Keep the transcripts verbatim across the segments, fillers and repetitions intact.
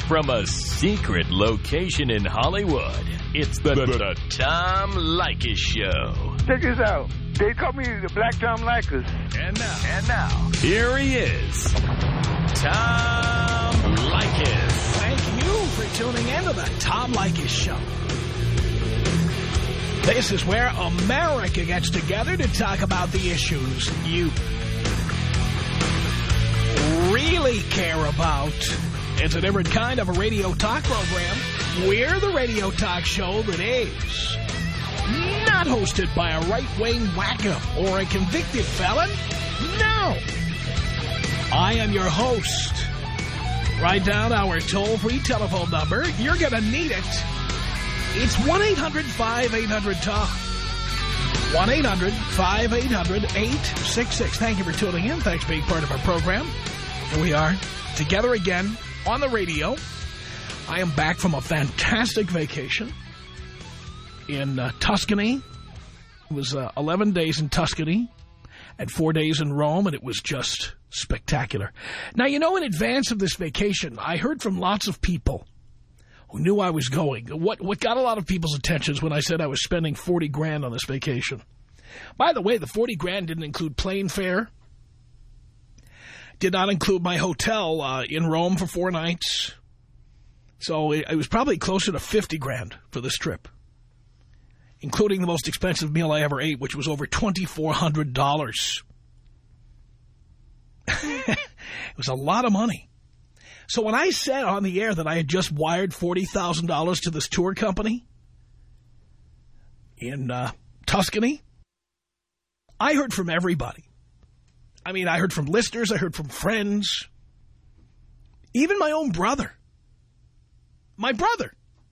From a secret location in Hollywood, it's the, the, the Tom Leykis Show. Check this out. They call me the Black Tom Leykis. And now, and now, here he is, Tom Leykis. Thank you for tuning in to the Tom Leykis Show. This is where America gets together to talk about the issues you really care about. It's a different kind of a radio talk program. We're the radio talk show that is not hosted by a right-wing wacko or a convicted felon. No. I am your host. Write down our toll-free telephone number. You're going to need it. It's one eight hundred five eight hundred TOM. one eight hundred five eight hundred eight six six. Thank you for tuning in. Thanks for being part of our program. Here we are, together again on the radio. I am back from a fantastic vacation in uh, Tuscany. It was uh, eleven days in Tuscany and four days in Rome, and it was just spectacular. Now, you know, in advance of this vacation, I heard from lots of people who knew I was going. What, what got a lot of people's attention is when I said I was spending forty grand on this vacation. By the way, the forty grand didn't include plane fare. Did not include my hotel uh, in Rome for four nights. So it, it was probably closer to fifty grand for this trip, including the most expensive meal I ever ate, which was over twenty-four hundred dollars. It was a lot of money. So when I said on the air that I had just wired forty thousand dollars to this tour company in uh, Tuscany, I heard from everybody. I mean, I heard from listeners, I heard from friends, even my own brother. My brother.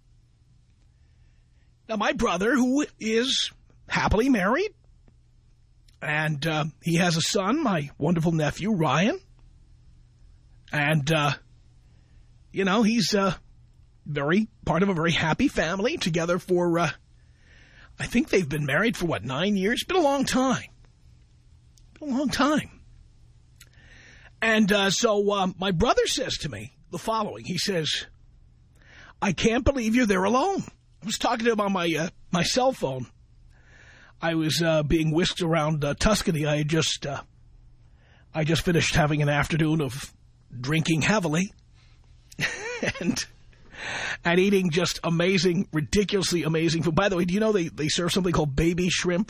Now, my brother, who is happily married, and uh, he has a son, my wonderful nephew, Ryan. And, uh, you know, he's uh, very part of a very happy family together for, uh, I think they've been married for, what, nine years? It's been a long time. Been a long time. And uh, so um, my brother says to me the following. He says, I can't believe you're there alone. I was talking to him on my, uh, my cell phone. I was uh, being whisked around uh, Tuscany. I had just, uh, I just finished having an afternoon of drinking heavily and and eating just amazing, ridiculously amazing food. By the way, do you know they, they serve something called baby shrimp?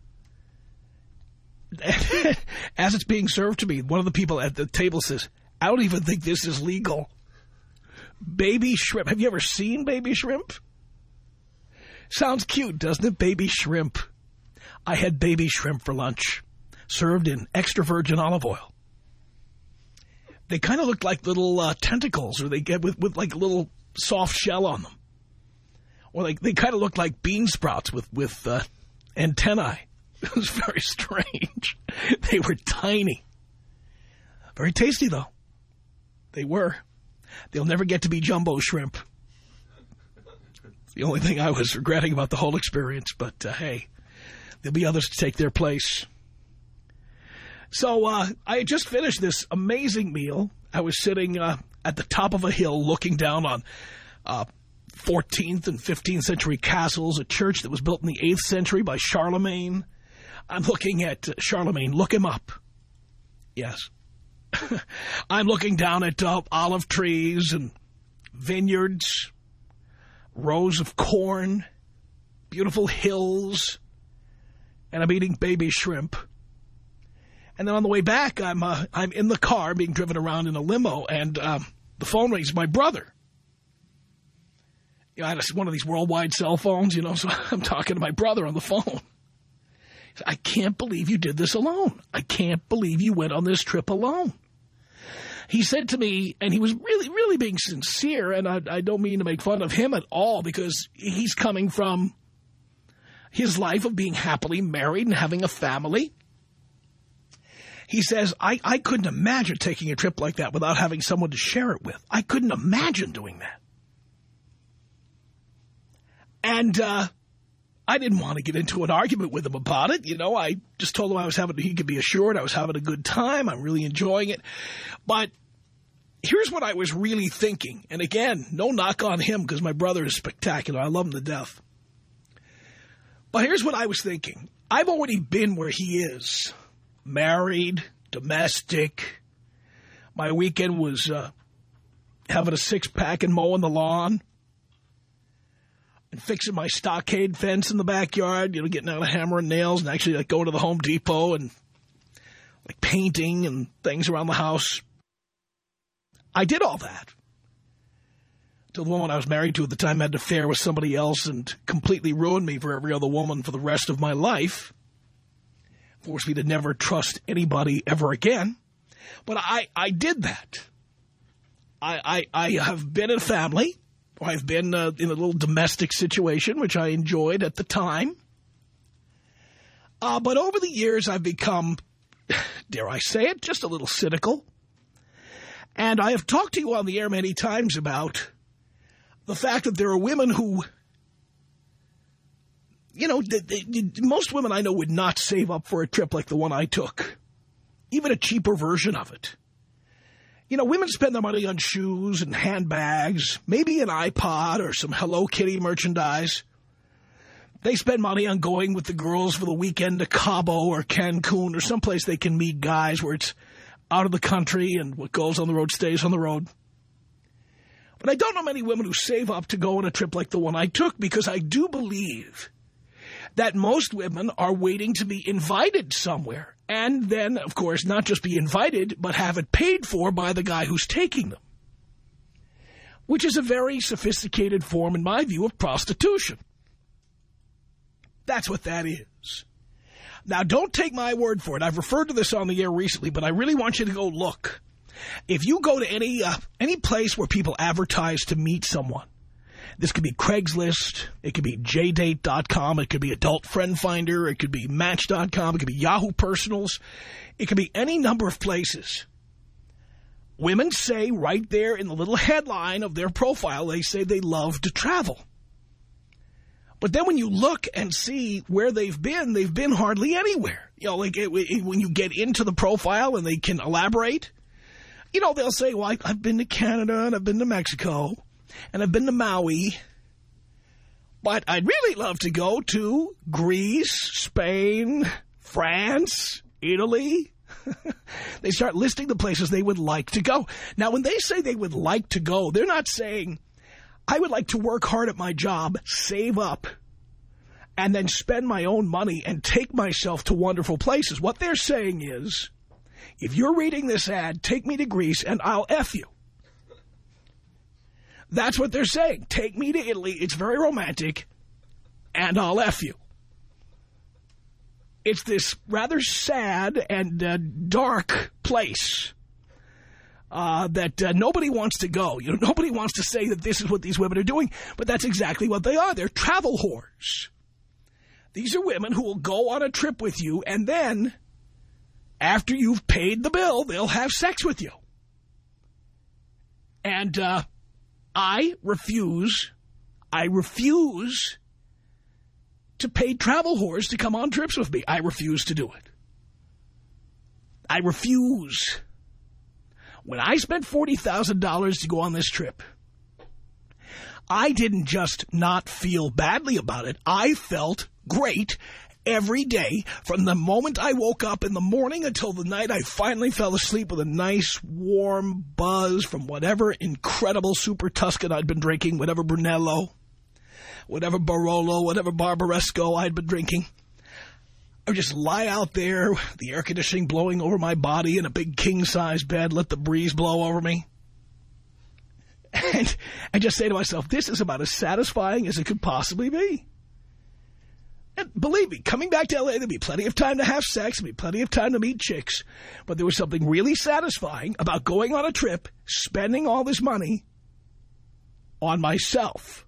As it's being served to me, one of the people at the table says, I don't even think this is legal. Baby shrimp. Have you ever seen baby shrimp? Sounds cute, doesn't it? Baby shrimp. I had baby shrimp for lunch, served in extra virgin olive oil. They kind of look like little uh, tentacles, or they get with, with like a little soft shell on them. Or like they kind of look like bean sprouts with, with uh, antennae. It was very strange. They were tiny. Very tasty, though. They were. They'll never get to be jumbo shrimp. It's the only thing I was regretting about the whole experience. But, uh, hey, there'll be others to take their place. So uh, I had just finished this amazing meal. I was sitting uh, at the top of a hill looking down on uh, fourteenth and fifteenth century castles, a church that was built in the eighth century by Charlemagne. I'm looking at uh, Charlemagne. Look him up. Yes. I'm looking down at uh, olive trees and vineyards, rows of corn, beautiful hills, and I'm eating baby shrimp. And then on the way back, I'm uh, I'm in the car being driven around in a limo, and um, the phone rings. My brother. You know, I had a, one of these worldwide cell phones, you know, so I'm talking to my brother on the phone. I can't believe you did this alone. I can't believe you went on this trip alone. He said to me, and he was really, really being sincere, and I, I don't mean to make fun of him at all, because he's coming from his life of being happily married and having a family. He says, I, I couldn't imagine taking a trip like that without having someone to share it with. I couldn't imagine doing that. And uh, I didn't want to get into an argument with him about it. You know, I just told him I was having, he could be assured I was having a good time. I'm really enjoying it. But here's what I was really thinking. And again, no knock on him because my brother is spectacular. I love him to death. But here's what I was thinking. I've already been where he is. Married, domestic. My weekend was uh, having a six-pack and mowing the lawn. And fixing my stockade fence in the backyard. You know, getting out a hammer and nails and actually like going to the Home Depot and like painting and things around the house. I did all that. Till the woman I was married to at the time had an affair with somebody else and completely ruined me for every other woman for the rest of my life. Forced me to never trust anybody ever again. But I, I did that. I, I, I have been in a family. I've been uh, in a little domestic situation, which I enjoyed at the time. Uh, but over the years, I've become, dare I say it, just a little cynical. And I have talked to you on the air many times about the fact that there are women who, you know, they, they, most women I know would not save up for a trip like the one I took, even a cheaper version of it. You know, women spend their money on shoes and handbags, maybe an iPod or some Hello Kitty merchandise. They spend money on going with the girls for the weekend to Cabo or Cancun or someplace they can meet guys where it's out of the country and what goes on the road stays on the road. But I don't know many women who save up to go on a trip like the one I took because I do believe that most women are waiting to be invited somewhere. And then, of course, not just be invited, but have it paid for by the guy who's taking them. Which is a very sophisticated form, in my view, of prostitution. That's what that is. Now, don't take my word for it. I've referred to this on the air recently, but I really want you to go look. If you go to any, uh, any place where people advertise to meet someone, this could be Craigslist, it could be J date dot com, it could be Adult Friend Finder, it could be Match dot com, it could be Yahoo Personals, it could be any number of places. Women say right there in the little headline of their profile, they say they love to travel. But then when you look and see where they've been, they've been hardly anywhere. You know, like it, it, when you get into the profile and they can elaborate, you know, they'll say, well, I, I've been to Canada and I've been to Mexico. And I've been to Maui, but I'd really love to go to Greece, Spain, France, Italy. They start listing the places they would like to go. Now, when they say they would like to go, they're not saying, I would like to work hard at my job, save up, and then spend my own money and take myself to wonderful places. What they're saying is, if you're reading this ad, take me to Greece and I'll F you. That's what they're saying. Take me to Italy. It's very romantic. And I'll F you. It's this rather sad and uh, dark place uh, that uh, nobody wants to go. You know, nobody wants to say that this is what these women are doing. But that's exactly what they are. They're travel whores. These are women who will go on a trip with you. And then, after you've paid the bill, they'll have sex with you. And, uh... I refuse, I refuse to pay travel whores to come on trips with me. I refuse to do it. I refuse. When I spent forty thousand dollars to go on this trip, I didn't just not feel badly about it. I felt great every day from the moment I woke up in the morning until the night I finally fell asleep with a nice warm buzz from whatever incredible Super Tuscan I'd been drinking, whatever Brunello, whatever Barolo, whatever Barbaresco I'd been drinking. I would just lie out there, the air conditioning blowing over my body in a big king-size bed, let the breeze blow over me. And I just say to myself, this is about as satisfying as it could possibly be. And believe me, coming back to L A, there'd be plenty of time to have sex, there'd be plenty of time to meet chicks. But there was something really satisfying about going on a trip, spending all this money on myself.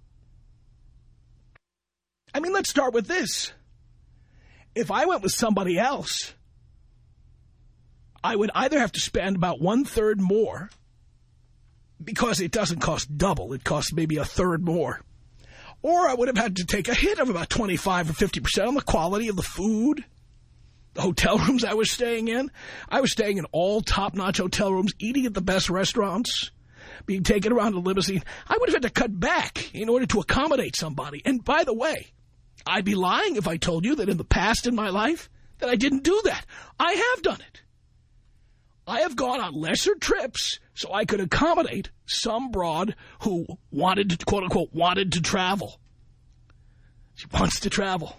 I mean, let's start with this. If I went with somebody else, I would either have to spend about one-third more, because it doesn't cost double, it costs maybe a third more. Or I would have had to take a hit of about twenty-five or fifty percent on the quality of the food, The hotel rooms I was staying in, I was staying in all top-notch hotel rooms, eating at the best restaurants, being taken around in a limousine. I would have had to cut back in order to accommodate somebody. And by the way, I'd be lying if I told you that in the past in my life that I didn't do that. I have done it. I have gone on lesser trips so I could accommodate some broad who wanted to, quote-unquote, wanted to travel. She wants to travel.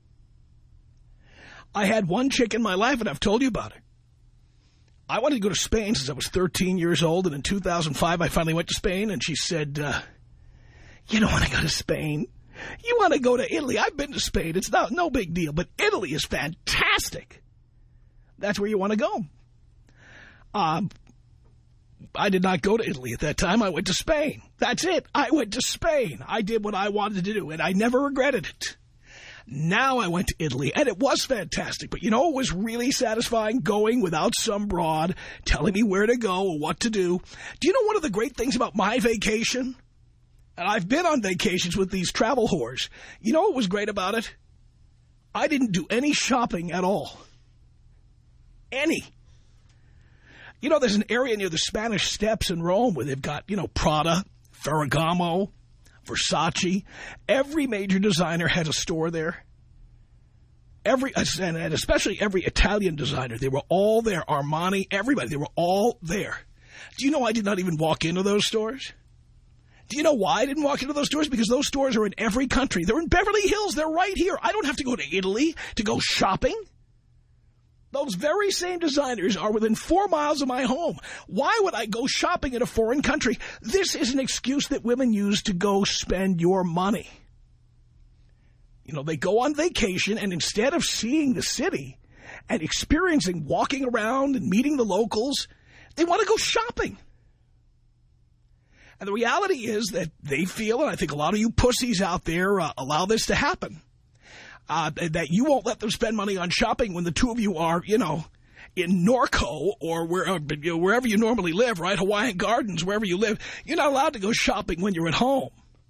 I had one chick in my life, and I've told you about it. I wanted to go to Spain since I was thirteen years old, and in two thousand five I finally went to Spain, and she said, uh, you don't want to go to Spain? You want to go to Italy? I've been to Spain. It's not no big deal, but Italy is fantastic. That's where you want to go. Um, I did not go to Italy at that time. I went to Spain. That's it. I went to Spain. I did what I wanted to do, and I never regretted it. Now I went to Italy, and it was fantastic. But you know, it was really satisfying going without some broad telling me where to go or what to do. Do you know one of the great things about my vacation? And I've been on vacations with these travel whores. You know what was great about it? I didn't do any shopping at all. Any. You know, there's an area near the Spanish Steps in Rome where they've got, you know, Prada, Ferragamo, Versace. Every major designer has a store there. Every, and especially every Italian designer. They were all there. Armani, everybody. They were all there. Do you know I did not even walk into those stores? Do you know why I didn't walk into those stores? Because those stores are in every country. They're in Beverly Hills. They're right here. I don't have to go to Italy to go shopping. Those very same designers are within four miles of my home. Why would I go shopping in a foreign country? This is an excuse that women use to go spend your money. You know, they go on vacation, and instead of seeing the city and experiencing walking around and meeting the locals, they want to go shopping. And the reality is that they feel, and I think a lot of you pussies out there uh, allow this to happen, Uh, that you won't let them spend money on shopping when the two of you are, you know, in Norco or where, you know, wherever you normally live, right? Hawaiian Gardens, wherever you live. You're not allowed to go shopping when you're at home.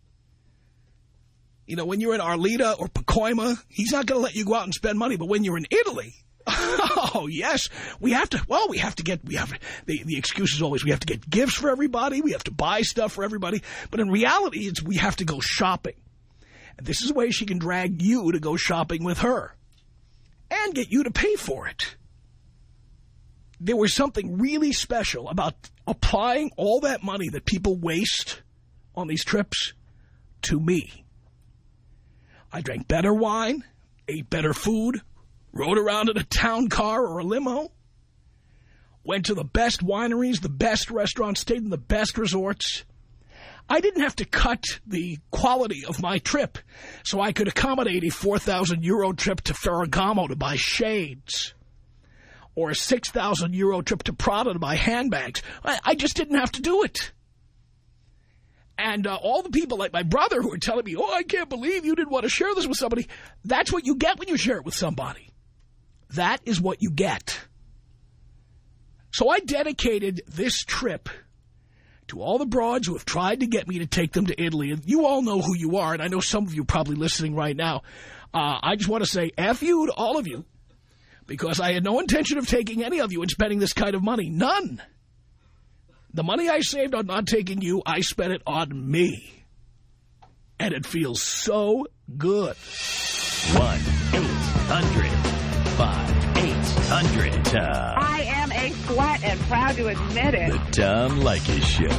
You know, when you're in Arleta or Pacoima, he's not going to let you go out and spend money. But when you're in Italy, oh, yes, we have to, well, we have to get, we have, the, the excuse is always we have to get gifts for everybody. We have to buy stuff for everybody. But in reality, it's we have to go shopping. And this is a way she can drag you to go shopping with her and get you to pay for it. There was something really special about applying all that money that people waste on these trips to me. I drank better wine, ate better food, rode around in a town car or a limo, went to the best wineries, the best restaurants, stayed in the best resorts. I didn't have to cut the quality of my trip so I could accommodate a four thousand euro trip to Ferragamo to buy shades or a six thousand euro trip to Prada to buy handbags. I, I just didn't have to do it. And uh, all the people like my brother who are telling me, oh, I can't believe you didn't want to share this with somebody. That's what you get when you share it with somebody. That is what you get. So I dedicated this trip to all the broads who have tried to get me to take them to Italy. And you all know who you are, and I know some of you are probably listening right now. Uh, I just want to say F you to all of you, because I had no intention of taking any of you and spending this kind of money. None. The money I saved on not taking you, I spent it on me. And it feels so good. one eight hundred five eight hundred Tom. I am a slut and proud to admit it. The Tom Leykis Show.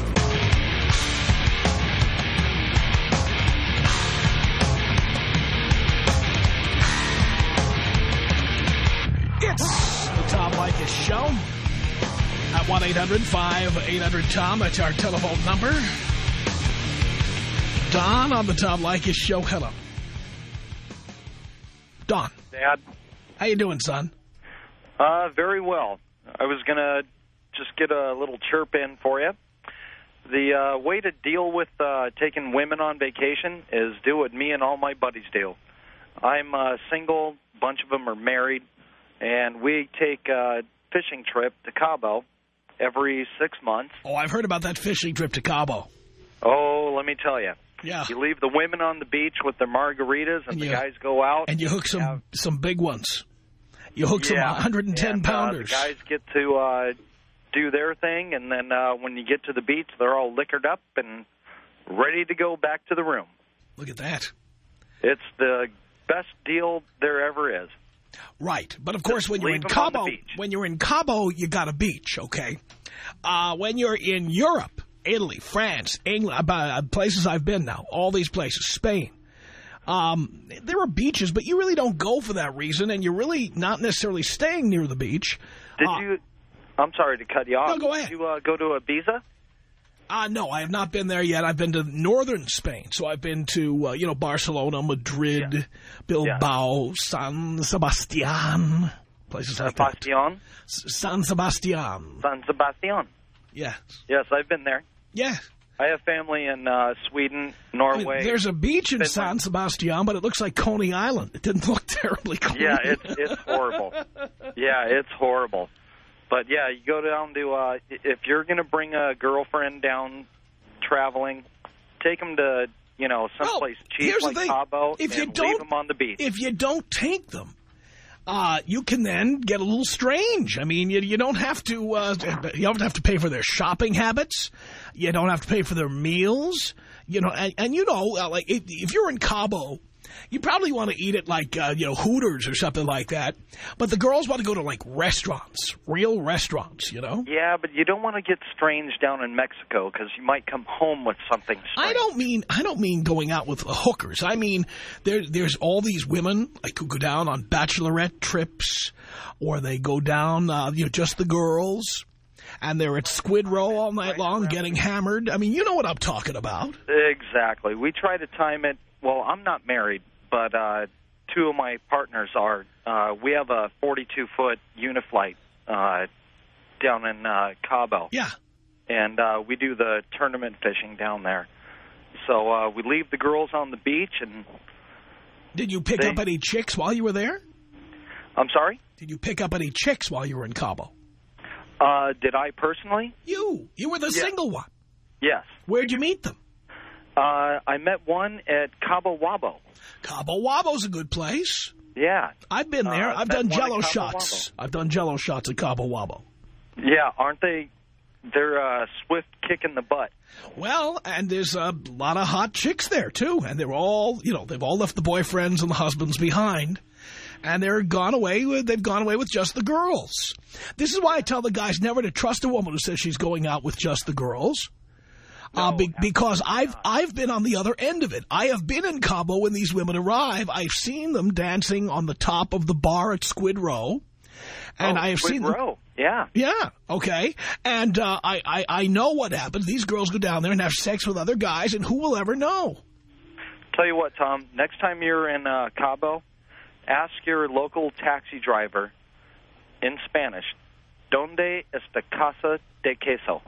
It's the Tom Leykis Show. At one eight hundred five eight hundred Tom, that's our telephone number. Don on the Tom Leykis Show. Hello. Don. Dad. How you doing, son? Uh, very well. I was going to just get a little chirp in for you. The uh, way to deal with uh, taking women on vacation is do what me and all my buddies do. I'm uh, single, a bunch of them are married, and we take a fishing trip to Cabo every six months. Oh, I've heard about that fishing trip to Cabo. Oh, let me tell you. Yeah. You leave the women on the beach with their margaritas, and, and the you, guys go out. And you hook some, have, some big ones. You hook some Yeah. one hundred ten and, uh, pounders. the guys get to uh, do their thing, and then uh, when you get to the beach, they're all liquored up and ready to go back to the room. Look at that. It's the best deal there ever is. Right. But, of course, Just when you're leave in them on the Cabo, beach. when you're in Cabo, you got a beach, okay? Uh, when you're in Europe, Italy, France, England, uh, places I've been now, all these places, Spain, um, there are beaches, but you really don't go for that reason, and you're really not necessarily staying near the beach. Did uh, you... I'm sorry to cut you off. No, go ahead. Did you uh, go to Ibiza? Uh, no, I have not been there yet. I've been to northern Spain. So I've been to, uh, you know, Barcelona, Madrid, Yeah. Bilbao, San Sebastian, places like that. Sebastian? S- San Sebastian. San Sebastian. Yes. Yes, I've been there. Yeah. I have family in uh, Sweden, I Norway. mean, there's a beach in Finland. San Sebastian, but it looks like Coney Island. It didn't look terribly clean. Yeah, it's it's horrible. Yeah, it's horrible. But, yeah, you go down to, uh, if you're going to bring a girlfriend down traveling, take them to, you know, someplace Well, cheap here's the like thing. Cabo If you and don't- leave them on the beach. If you don't take them, uh, you can then get a little strange. I mean, you, you don't have to, uh, you don't have to pay for their shopping habits. You don't have to pay for their meals. You know, and, and you know, uh, like if, if you're in Cabo, you probably want to eat at like, uh, you know, Hooters or something like that. But the girls want to go to like restaurants, real restaurants, you know? Yeah, but you don't want to get strange down in Mexico because you might come home with something strange. I don't mean I don't mean going out with hookers. I mean there there's all these women like who go down on bachelorette trips, or they go down uh, you know just the girls, and they're at Squid Row all night long getting hammered. I mean, you know what I'm talking about. Exactly. We try to time it. Well, I'm not married, but uh, two of my partners are. Uh, we have a forty-two foot Uniflight uh, down in uh, Cabo. Yeah. And uh, we do the tournament fishing down there. So uh, we leave the girls on the beach, and... Did you pick they, up any chicks while you were there? I'm sorry? Did you pick up any chicks while you were in Cabo? Uh, did I personally? You. You were the Yeah. single one. Yes. Where'd you meet them? Uh, I met one at Cabo Wabo. Cabo Wabo's a good place. Yeah. I've been there. Uh, I've met done one at Jello Cabo shots. I've done Jello shots at Cabo Wabo. Yeah, aren't they? They're a uh, swift kick in the butt. Well, and there's a lot of hot chicks there, too. And they're all, you know, they've all left the boyfriends and the husbands behind. And they're gone away with, they've gone away with just the girls. This is why I tell the guys never to trust a woman who says she's going out with just the girls. Uh, No, be, because I've I've been on the other end of it. I have been in Cabo when these women arrive. I've seen them dancing on the top of the bar at Squid Row. And oh, I have Squid seen them. Row. Yeah. Yeah, okay. And uh, I, I, I know what happens. These girls go down there and have sex with other guys, and who will ever know? Tell you what, Tom, next time you're in uh, Cabo, ask your local taxi driver in Spanish, ¿Dónde está Casa de Queso?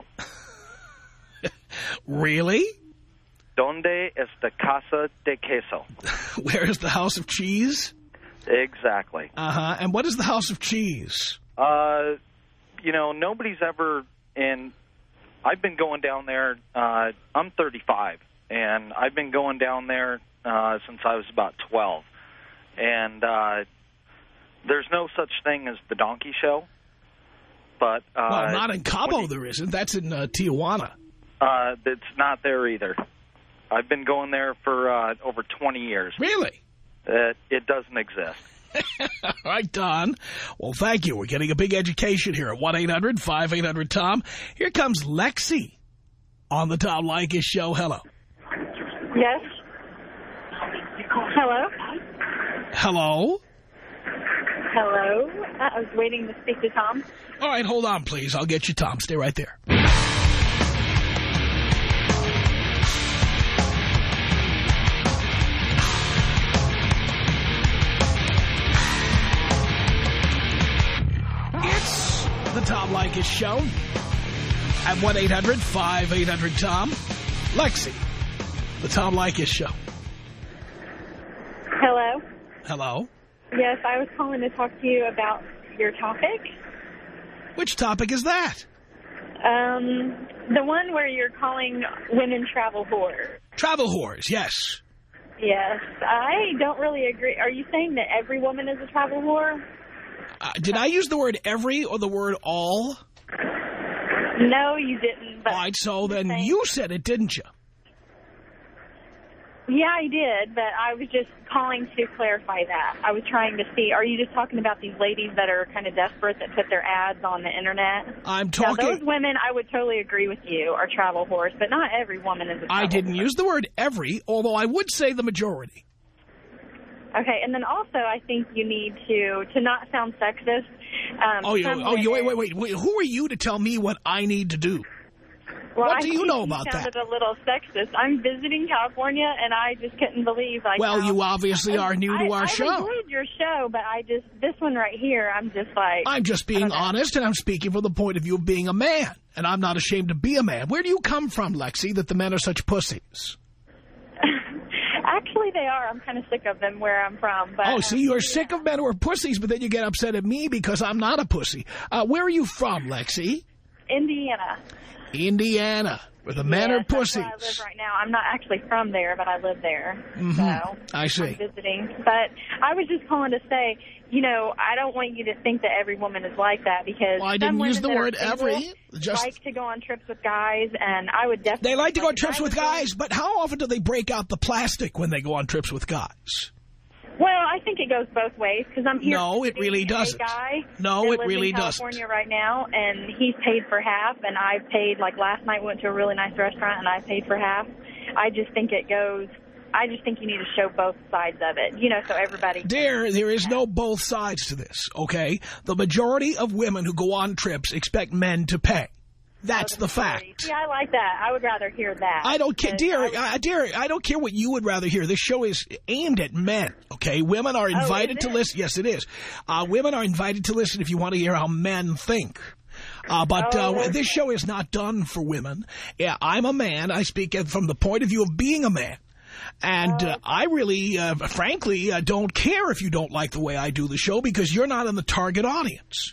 Really? ¿Dónde está Casa de Queso? Where is the House of Cheese? Exactly. Uh-huh. And what is the House of Cheese? Uh, you know, nobody's ever in... I've been going down there... Uh, I'm thirty-five, and I've been going down there uh, since I was about twelve. And uh, there's no such thing as the donkey show. But uh, Well, not in Cabo you, there isn't. That's in uh, Tijuana. Uh, it's not there either. I've been going there for uh, over twenty years. Really? Uh, it doesn't exist. All right, Don. Well, thank you. We're getting a big education here at one eight hundred five eight hundred Tom. Here comes Lexi on the Tom Leykis Show. Hello. Yes. Hello. Hello? Hello. I was waiting to speak to Tom. All right, hold on, please. I'll get you, Tom. Stay right there. It's the Tom Leykis Show at one eight hundred five eight hundred Tom. Lexi, the Tom Leykis Show. Hello. Hello. Yes, I was calling to talk to you about your topic. Which topic is that? Um, the one where you're calling women travel whores. Travel whores, yes. Yes, I don't really agree. Are you saying that every woman is a travel whore? Uh, did I use the word every or the word all? No, you didn't. But all right, so then saying, you said it, didn't you? Yeah, I did, but I was just calling to clarify that. I was trying to see, are you just talking about these ladies that are kind of desperate that put their ads on the Internet? I'm talking... Now, those women, I would totally agree with you, are travel whores, but not every woman is a travel I didn't whore. use the word every, although I would say the majority. Okay, and then also I think you need to, to not sound sexist. Um, oh, you, oh you, wait, women, wait, wait, wait. Who are you to tell me what I need to do? Well, what I do you know about you sounded that? a little sexist. I'm visiting California, and I just couldn't believe. Like, well, how, you obviously I, are new I, to our I show. I enjoyed your show, but I just, this one right here, I'm just like... I'm just being honest, and I'm speaking from the point of view of being a man, and I'm not ashamed to be a man. Where do you come from, Lexi, that the men are such pussies? Actually, they are. I'm kind of sick of them where I'm from. But, oh, see, um, you're yeah. sick of men who are pussies, but then you get upset at me because I'm not a pussy. Uh, where are you from, Lexi? Indiana. Indiana, where the men yes, are pussies. That's where I live right now. I'm not actually from there, but I live there. Mm-hmm. So I see. I'm visiting. But I was just calling to say, you know, I don't want you to think that every woman is like that because well, I some didn't use the women word that are single every. Just like to go on trips with guys, and I would definitely... They like to go on trips I with guys, but how often do they break out the plastic when they go on trips with guys? Well, I think it goes both ways because I'm here. No, it really doesn't. A guy no, that it lives really in doesn't. California right now, and he's paid for half, and I've paid. Like last night, we went to a really nice restaurant, and I paid for half. I just think it goes. I just think you need to show both sides of it, you know, so everybody. Dear, there is no both sides to this. Okay, the majority of women who go on trips expect men to pay. That's the fact. Yeah, I like that. I would rather hear that. I don't care, dear, I, uh, dear, I don't care what you would rather hear. This show is aimed at men, okay? Women are invited oh, to listen. Yes, it is. Uh, women are invited to listen if you want to hear how men think. Uh, but oh, uh, this show is not done for women. Yeah, I'm a man. I speak from the point of view of being a man. And uh, I really, uh, frankly, uh, don't care if you don't like the way I do the show because you're not in the target audience.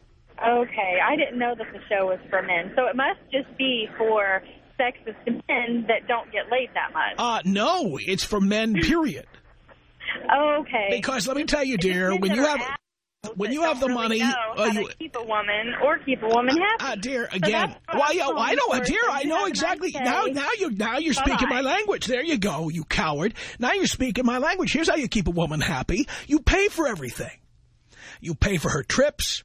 Okay, I didn't know that the show was for men, so it must just be for sexist men that don't get laid that much. Uh, no, it's for men, period. Okay. Because let me tell you, dear, when you have when you have the money, know uh, how you to keep a woman or keep a woman happy. Uh, dear, So again, that's what why? I'm Well, calling I know, for, dear, so I you know have a exactly. nice Now, day. now you now you're Bye-bye. speaking my language. There you go, you coward. Now you're speaking my language. Here's how you keep a woman happy. You pay for everything. You pay for her trips.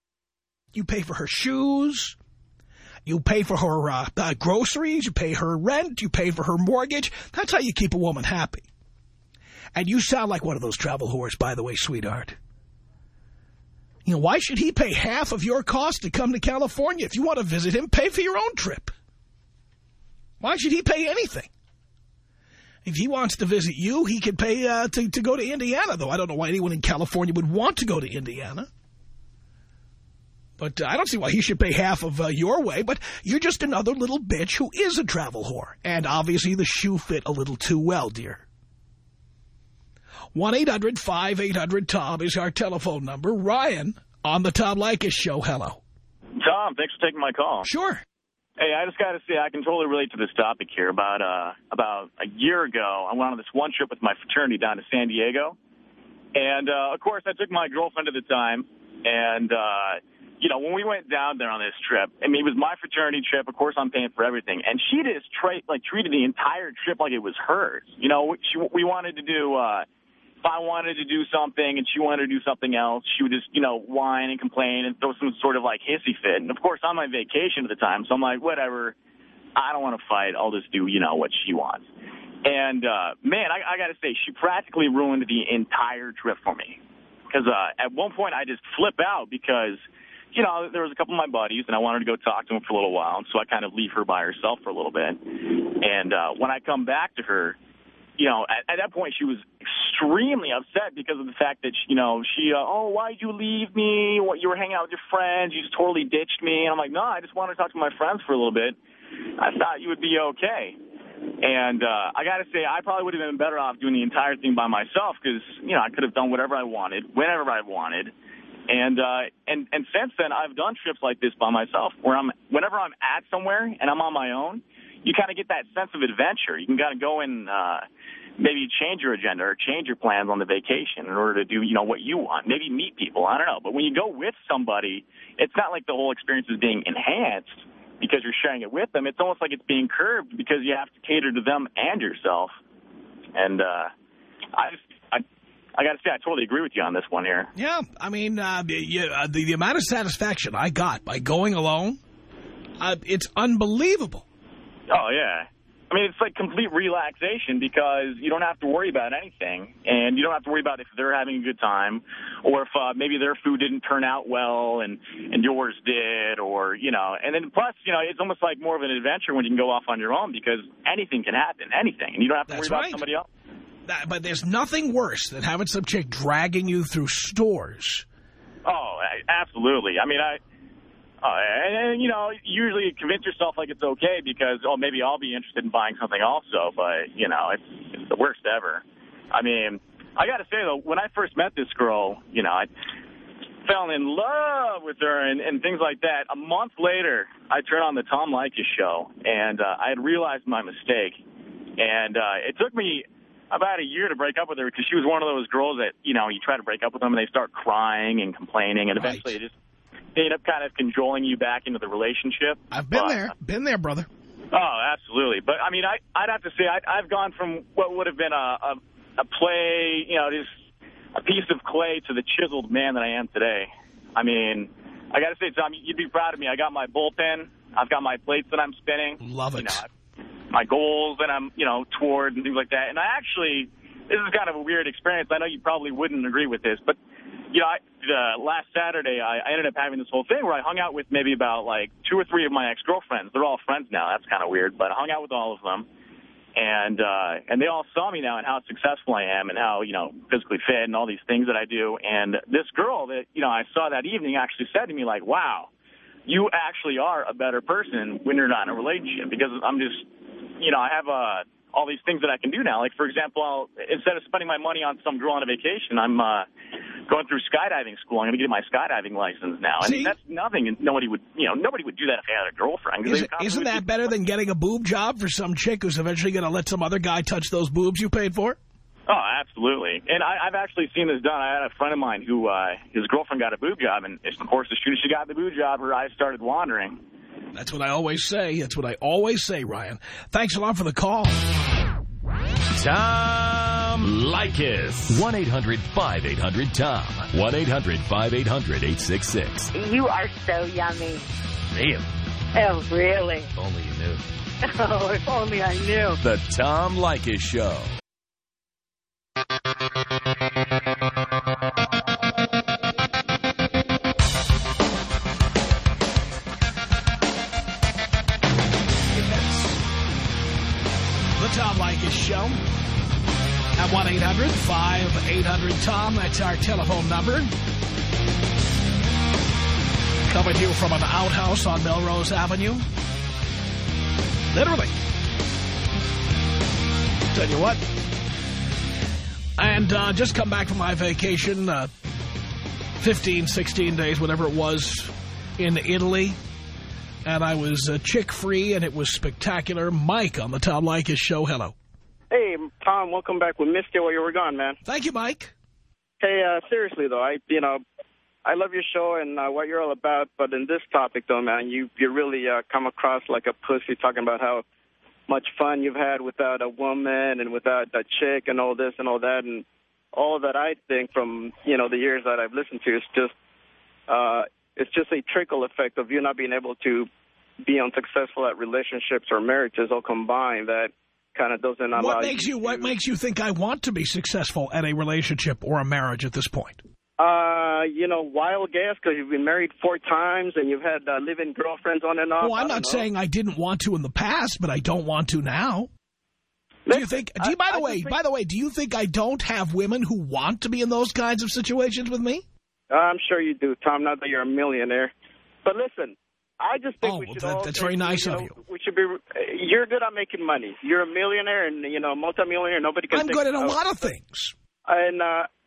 You pay for her shoes. You pay for her uh, uh, groceries. You pay her rent. You pay for her mortgage. That's how you keep a woman happy. And you sound like one of those travel whores, by the way, sweetheart. You know, why should he pay half of your cost to come to California? If you want to visit him, pay for your own trip. Why should he pay anything? If he wants to visit you, he can pay uh, to, to go to Indiana, though I don't know why anyone in California would want to go to Indiana. But uh, I don't see why he should pay half of uh, your way, but you're just another little bitch who is a travel whore. And obviously the shoe fit a little too well, dear. one eight hundred five eight hundred Tom is our telephone number. Ryan on the Tom Leykis show. Hello. Tom, thanks for taking my call. Sure. Hey, I just got to say, I can totally relate to this topic here. About uh, about a year ago, I went on this one trip with my fraternity down to San Diego. And, uh, of course, I took my girlfriend at the time. And, uh, you know, when we went down there on this trip, I mean, it was my fraternity trip. Of course, I'm paying for everything. And she just, tra- like, treated the entire trip like it was hers. You know, she, we wanted to do... Uh, If I wanted to do something and she wanted to do something else, she would just, you know, whine and complain and throw some sort of, like, hissy fit. And, of course, I'm on vacation at the time, so I'm like, whatever. I don't want to fight. I'll just do, you know, what she wants. And, uh, man, I, I got to say, she practically ruined the entire trip for me. Because uh, at one point I just flip out because, you know, there was a couple of my buddies, and I wanted to go talk to them for a little while. So I kind of leave her by herself for a little bit. And uh, when I come back to her, you know, at, at that point, she was extremely upset because of the fact that, you know, she, uh, oh, why'd you leave me? What, you were hanging out with your friends. You just totally ditched me. And I'm like, no, I just wanted to talk to my friends for a little bit. I thought you would be okay. And uh, I got to say, I probably would have been better off doing the entire thing by myself because, you know, I could have done whatever I wanted, whenever I wanted. And uh, and and since then, I've done trips like this by myself where I'm, whenever I'm at somewhere and I'm on my own, you kind of get that sense of adventure. You can kind of go and uh, maybe change your agenda or change your plans on the vacation in order to do, you know, what you want. Maybe meet people. I don't know. But when you go with somebody, it's not like the whole experience is being enhanced because you're sharing it with them. It's almost like it's being curbed because you have to cater to them and yourself. And uh, I just, I, I got to say, I totally agree with you on this one here. Yeah, I mean, uh, you, uh, the, the amount of satisfaction I got by going alone, uh, it's unbelievable. Oh, yeah. I mean, it's like complete relaxation because you don't have to worry about anything, and you don't have to worry about if they're having a good time or if uh, maybe their food didn't turn out well and, and yours did, or, you know. And then plus, you know, it's almost like more of an adventure when you can go off on your own because anything can happen, anything, and you don't have to That's worry right. about somebody else. That, but there's nothing worse than having some chick dragging you through stores. Oh, absolutely. I mean, I... Uh, and, and, you know, usually convince yourself like it's okay because, oh, maybe I'll be interested in buying something also. But, you know, it's, it's the worst ever. I mean, I got to say, though, when I first met this girl, you know, I fell in love with her and, and things like that. A month later, I turned on the Tom Leykis show, and uh, I had realized my mistake. And uh, it took me about a year to break up with her because she was one of those girls that, you know, you try to break up with them and they start crying and complaining, and eventually Right. it just... they end up kind of cajoling you back into the relationship. I've been but, there. Been there, brother. Oh, absolutely. But, I mean, I, I'd have to say I, I've gone from what would have been a, a, a play, you know, just a piece of clay to the chiseled man that I am today. I mean, I got to say, Tom, you'd be proud of me. I got my bullpen. I've got my plates that I'm spinning. Love it. You know, my goals that I'm, you know, toward and things like that. And I actually, this is kind of a weird experience. I know you probably wouldn't agree with this, but, you know, I, uh, last Saturday, I, I ended up having this whole thing where I hung out with maybe about, like, two or three of my ex-girlfriends. They're all friends now. That's kind of weird. But I hung out with all of them. And uh, and they all saw me now and how successful I am and how, you know, physically fit and all these things that I do. And this girl that, you know, I saw that evening actually said to me, like, wow, you actually are a better person when you're not in a relationship. Because I'm just, you know, I have uh, all these things that I can do now. Like, for example, I'll, instead of spending my money on some girl on a vacation, I'm uh, going through skydiving school. I'm going to get my skydiving license now. I See? mean, that's nothing. And nobody would, you know, nobody would do that if they had a girlfriend. 'cause Is they it, constantly isn't would that do- better than getting a boob job for some chick who's eventually going to let some other guy touch those boobs you paid for? Oh, absolutely. And I, I've actually seen this done. I had a friend of mine who, uh, his girlfriend got a boob job, and of course, as soon as she got the boob job, her eyes started wandering. That's what I always say. That's what I always say, Ryan. Thanks a lot for the call. Tom Leykis. one eight hundred five eight hundred Tom. one eight hundred five eight hundred eight six six. You are so yummy. Damn. Oh, really? If only you knew. Oh, if only I knew. The Tom Leykis Show. The Tom Leykis Show at one eight hundred five eight hundred Tom. That's our telephone number. Coming to you from an outhouse on Melrose Avenue. Literally. Tell you what. And uh, just come back from my vacation, uh, fifteen, sixteen days, whatever it was, in Italy. And I was uh, chick-free, and it was spectacular. Mike on the Tom Leykis Show. Hello. Hey, Tom, welcome back. We missed you while you were gone, man. Thank you, Mike. Hey, uh, seriously, though, I, you know, I love your show and uh, what you're all about, but in this topic, though, man, you, you really uh, come across like a pussy talking about how much fun you've had without a woman and without a chick and all this and all that, and all that I think from, you know, the years that I've listened to is just, uh, it's just a trickle effect of you not being able to be unsuccessful at relationships or marriages all combined that kind of doesn't allow What makes you, to, what makes you think I want to be successful at a relationship or a marriage at this point? Uh, you know, wild guess because you've been married four times and you've had uh, live-in girlfriends on and off. Well, I'm not know. saying I didn't want to in the past, but I don't want to now. Do you think, do you, by the I way, think, by the way, do you think I don't have women who want to be in those kinds of situations with me? I'm sure you do, Tom, now that you're a millionaire. But listen, I just think Oh, we well, should that- all... that's say, very nice you of know, you. We should be... You're good at making money. You're a millionaire and, you know, multimillionaire. Nobody can I'm think good at a about- lot of things. And, uh,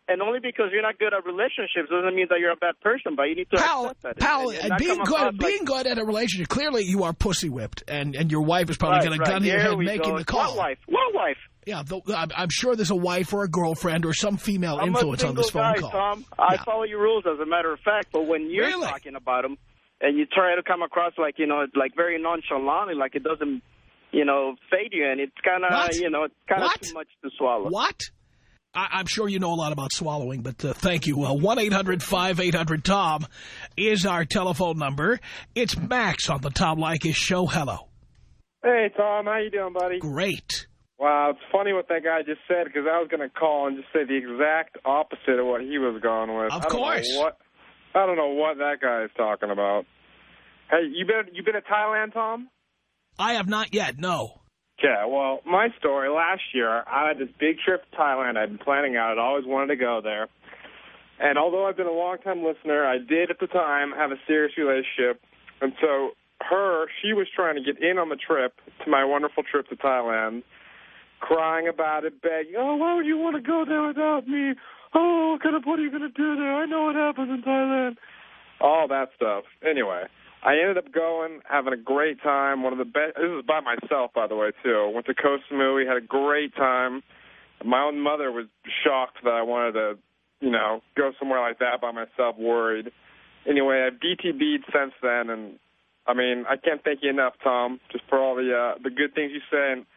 And only because you're not good at relationships doesn't mean that you're a bad person, but you need to Pal, accept that. pal, and, and being good, being like, good at a relationship, clearly you are pussy whipped, and, and your wife is probably right, going right. to gun to your There head we making go. the call. What wife? What wife? Yeah, the, I'm, I'm sure there's a wife or a girlfriend or some female I'm influence a on this phone guy, call. Tom. I yeah. follow your rules, as a matter of fact. But when you're really? talking about them, and you try to come across like you know, like very nonchalantly, like it doesn't, you know, fade you, and it's kind of, you know, it's kind of too much to swallow. What? I, I'm sure you know a lot about swallowing, but uh, thank you. Uh, one eight hundred five eight hundred Tom is our telephone number. It's Max on the Tom Leykis Show. Hello. Hey, Tom. How you doing, buddy? Great. Wow, it's funny what that guy just said, because I was going to call and just say the exact opposite of what he was going with. Of I don't course. Know what, I don't know what that guy is talking about. Hey, you been you been to Thailand, Tom? I have not yet, no. Yeah, well, my story, last year, I had this big trip to Thailand. I'd been planning out. I'd always wanted to go there. And although I've been a long-time listener, I did at the time have a serious relationship. And so her, she was trying to get in on the trip to my wonderful trip to Thailand, crying about it, begging, oh, why would you want to go there without me? Oh, what kind of, what are you going to do there? I know what happens in Thailand. All that stuff. Anyway, I ended up going, having a great time. One of the best. This was by myself, by the way, too. Went to Koh Samui, had a great time. My own mother was shocked that I wanted to, you know, go somewhere like that by myself, worried. Anyway, I've D T B'd since then, and, I mean, I can't thank you enough, Tom, just for all the uh, the good things you say. And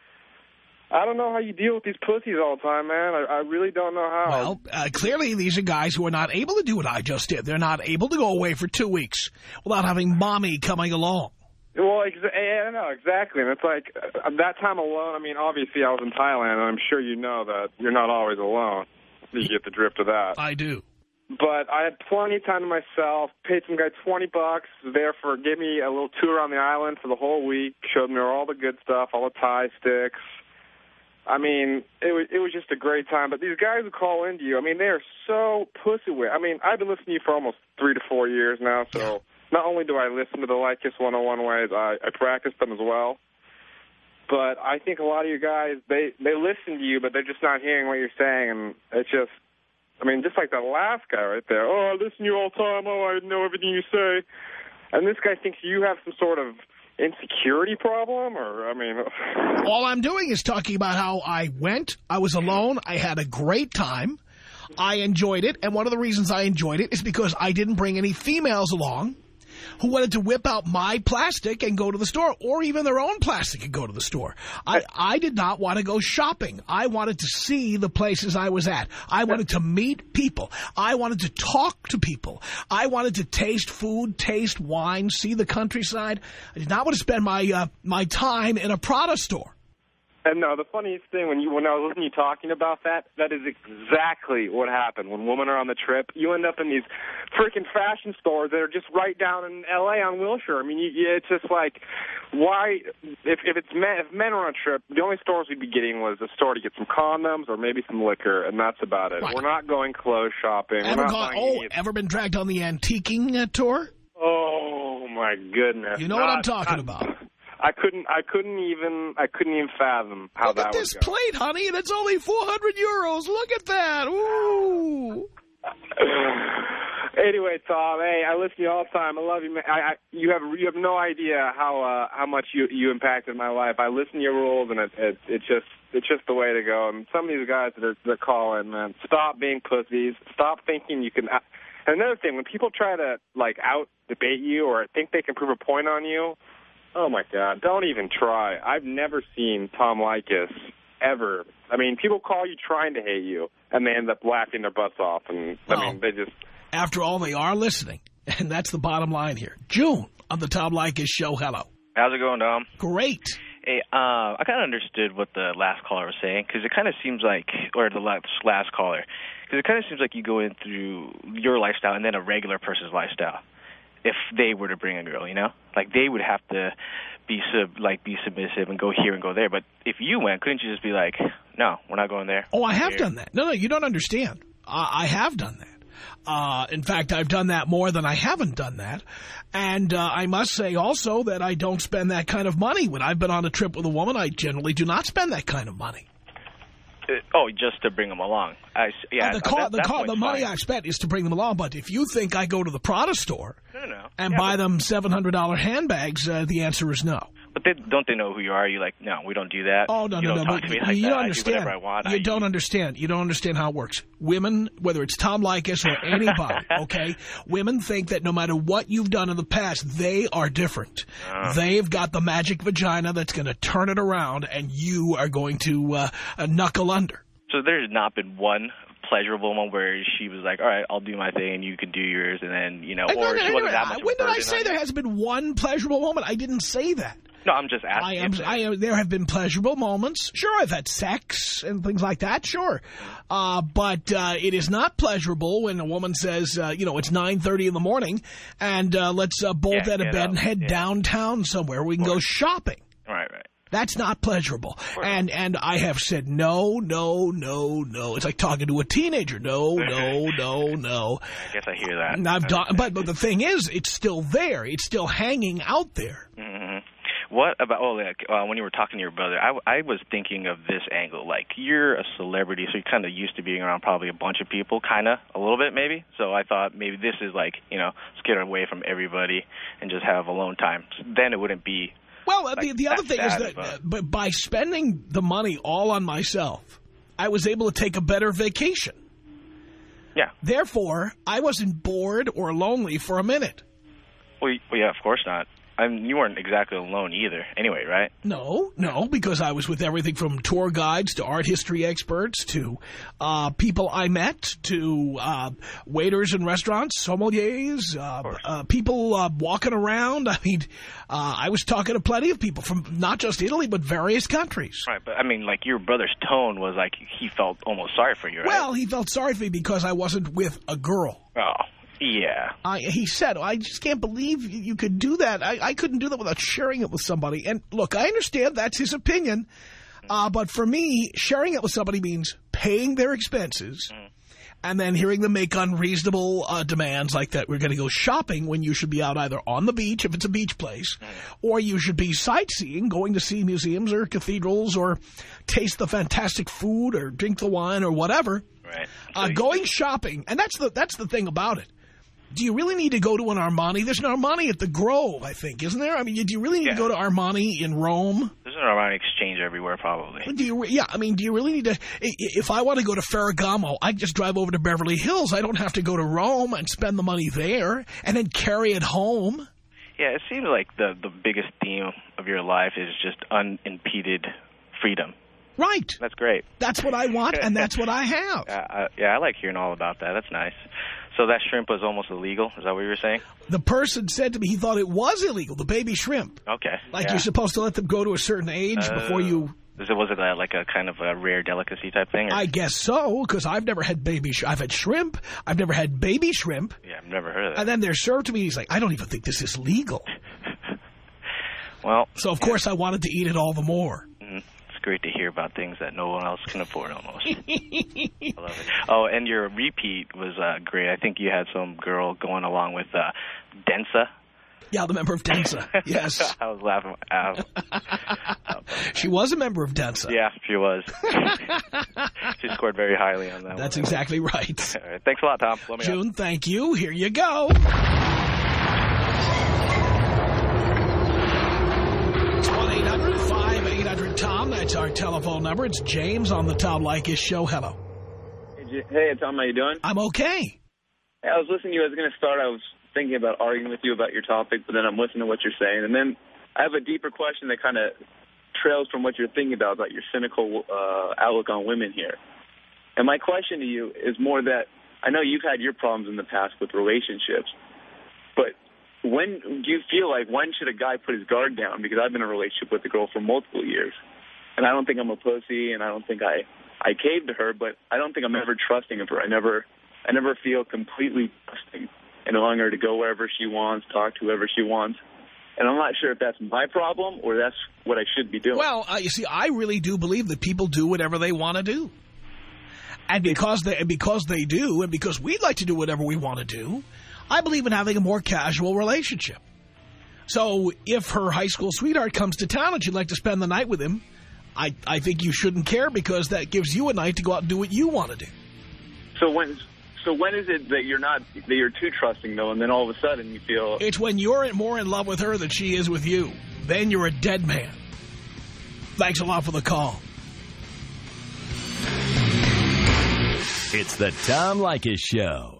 I don't know how you deal with these pussies all the time, man. I, I really don't know how. Well, uh, clearly these are guys who are not able to do what I just did. They're not able to go away for two weeks without having mommy coming along. Well, exa I don't know, exactly. And it's like, uh, that time alone, I mean, obviously I was in Thailand, and I'm sure you know that you're not always alone. You get the drift of that. I do. But I had plenty of time to myself, paid some guy twenty bucks, there for, gave me a little tour around the island for the whole week, showed me all the good stuff, all the Thai sticks. I mean, it was it was just a great time. But these guys who call into you, I mean, they are so pussy with. I mean, I've been listening to you for almost three to four years now, so yeah. Not only do I listen to the Leykis one oh one ways, I, I practice them as well. But I think a lot of you guys, they, they listen to you, but they're just not hearing what you're saying, and it's just, I mean, just like that last guy right there. Oh, I listen to you all the time. Oh, I know everything you say. And this guy thinks you have some sort of insecurity problem, or, I mean... All I'm doing is talking about how I went, I was alone, I had a great time, I enjoyed it, and one of the reasons I enjoyed it is because I didn't bring any females along who wanted to whip out my plastic and go to the store, or even their own plastic and go to the store. I, I did not want to go shopping. I wanted to see the places I was at. I wanted to meet people. I wanted to talk to people. I wanted to taste food, taste wine, see the countryside. I did not want to spend my uh, my time in a Prada store. And no, the funniest thing, when you when I was listening to you talking about that, that is exactly what happened. When women are on the trip, you end up in these freaking fashion stores that are just right down in L A on Wilshire. I mean, you, it's just like, why, if, if it's men, if men are on a trip, the only stores we'd be getting was a store to get some condoms or maybe some liquor, and that's about it. Right. We're not going clothes shopping. Ever We're not gone, buying oh, ever been dragged on the antiquing uh, tour? Oh, my goodness. You know not, what I'm talking not, about. I couldn't. I couldn't even. I couldn't even fathom how Look that at would this go. plate, honey. That's only four hundred euros. Look at that. Ooh. Anyway, Tom. Hey, I listen to you all the time. I love you, man. I, I, you have. You have no idea how uh, how much you you impacted my life. I listen to your rules, and it, it it's just it's just the way to go. And some of these guys that are that call in, man, stop being pussies. Stop thinking you can. And another thing, when people try to like out debate you or think they can prove a point on you. Oh, my God, don't even try. I've never seen Tom Leykis ever. I mean, people call you trying to hate you, and they end up laughing their butts off. And, well, I mean, they just... After all, they are listening, and that's the bottom line here. June on the Tom Leykis Show. Hello. How's it going, Tom? Great. Hey, uh, I kind of understood what the last caller was saying, because it kind of seems like, or the last, last caller, because it kind of seems like you go in through your lifestyle and then a regular person's lifestyle. If they were to bring a girl, you know? Like, they would have to be sub, like be submissive and go here and go there. But if you went, couldn't you just be like, no, we're not going there? Oh, I have here. done that. No, no, you don't understand. Uh, I have done that. Uh, in fact, I've done that more than I haven't done that. And uh, I must say also that I don't spend that kind of money. When I've been on a trip with a woman, I generally do not spend that kind of money. Uh, oh, just to bring them along. I, yeah, uh, the car, that, the, that car, the money fine. I spent is to bring them along. But if you think I go to the Prada store no, no. and yeah, buy but, them seven hundred dollar handbags, uh, the answer is no. But they, don't they know who you are? You're like, no, we don't do that. Oh, no, you no, don't no. talk But to me like you that. don't I understand. do whatever I want. You I, don't understand. You don't understand how it works. Women, whether it's Tom Leykis or anybody, okay, women think that no matter what you've done in the past, they are different. Uh. They've got the magic vagina that's going to turn it around, and you are going to uh, uh, knuckle under. So there's not been one pleasurable moment where she was like, all right, I'll do my thing and you can do yours, and then, you know, And or no, no, she no, wasn't no, that no. much When of a did I burden say on there you. hasn't been one pleasurable moment? I didn't say that. No, I'm just asking. I am, if I am, there have been pleasurable moments. Sure, I've had sex and things like that, sure. Uh, but uh, it is not pleasurable when a woman says, uh, you know, it's nine thirty in the morning, and uh, let's uh, bolt Yeah, out of get bed up. and head Yeah. downtown somewhere. We can go shopping. Right, right. That's not pleasurable. And and I have said no, no, no, no. It's like talking to a teenager. No, no, no, no. I guess I hear that. And I've done, but, but the thing is, it's still there. It's still hanging out there. Mm-hmm. What about, oh, like, uh, when you were talking to your brother, I, I was thinking of this angle. Like, you're a celebrity, so you're kind of used to being around probably a bunch of people, kind of, a little bit maybe. So I thought maybe this is like, you know, let's get away from everybody and just have alone time. So then it wouldn't be. Well, like, the, the other that thing is sad that of a- uh, but by spending the money all on myself, I was able to take a better vacation. Yeah. Therefore, I wasn't bored or lonely for a minute. Well, y- well yeah, of course not. I mean, you weren't exactly alone either anyway, right? No, no, because I was with everything from tour guides to art history experts to uh, people I met to uh, waiters in restaurants, sommeliers, uh, uh, people uh, walking around. I mean, uh, I was talking to plenty of people from not just Italy, but various countries. Right, but I mean, like, your brother's tone was like he felt almost sorry for you, right? Well, he felt sorry for me because I wasn't with a girl. Oh, yeah. I, he said, I just can't believe you, you could do that. I, I couldn't do that without sharing it with somebody. And look, I understand that's his opinion. Uh, but for me, sharing it with somebody means paying their expenses mm. and then hearing them make unreasonable uh, demands like that. We're going to go shopping when you should be out either on the beach, if it's a beach place, mm. or you should be sightseeing, going to see museums or cathedrals or taste the fantastic food or drink the wine or whatever. Right. Uh, going shopping. And that's the, that's the thing about it. Do you really need to go to an Armani? There's an Armani at the Grove, I think, isn't there? I mean, do you really need yeah. to go to Armani in Rome? There's an Armani exchange everywhere, probably. Do you? Yeah, I mean, do you really need to? If I want to go to Ferragamo, I just drive over to Beverly Hills. I don't have to go to Rome and spend the money there and then carry it home. Yeah, it seems like the, the biggest theme of your life is just unimpeded freedom. Right. That's great. That's what I want, and that's what I have. Uh, uh, yeah, I like hearing all about that. That's nice. So that shrimp was almost illegal? Is that what you were saying? The person said to me he thought it was illegal, the baby shrimp. Okay. Like yeah. you're supposed to let them go to a certain age uh, before you... Was it, was it a, like a kind of a rare delicacy type thing? Or? I guess so, because I've never had baby shrimp. I've had shrimp. I've never had baby shrimp. Yeah, I've never heard of that. And then they're served to me. He's like, I don't even think this is legal. Well... So, of yeah. course, I wanted to eat it all the more. Mm-hmm. Great to hear about things that no one else can afford almost. I love it. Oh, and your repeat was uh, great. I think you had some girl going along with uh, Densa. Yeah, the member of Densa, yes. I was laughing. Uh, she was a member of Densa. Yeah, she was. She scored very highly on that That's one. exactly right. All right. Thanks a lot, Tom. Let me June, know. Thank you. Here you go. Tom, that's our telephone number. It's James on the Tom Leykis Show. Hello. Hey, Tom, how you doing? I'm okay. Hey, I was listening to you. I was going to start. I was thinking about arguing with you about your topic, but then I'm listening to what you're saying. And then I have a deeper question that kind of trails from what you're thinking about, about your cynical uh, outlook on women here. And my question to you is more that I know you've had your problems in the past with relationships, but when do you feel like when should a guy put his guard down? Because I've been in a relationship with a girl for multiple years, and I don't think I'm a pussy, and I don't think I, I caved to her, but I don't think I'm ever trusting of her. I never I never feel completely trusting and allowing her to go wherever she wants, talk to whoever she wants. And I'm not sure if that's my problem or that's what I should be doing. Well, uh, you see, I really do believe that people do whatever they want to do. And because they, and because they do, and because we'd like to do whatever we want to do, I believe in having a more casual relationship. So if her high school sweetheart comes to town and she'd like to spend the night with him, I, I think you shouldn't care because that gives you a night to go out and do what you want to do. So when so when is it that you're not that you're too trusting though, and then all of a sudden you feel it's when you're more in love with her than she is with you. Then you're a dead man. Thanks a lot for the call. It's the Tom Leykis Show.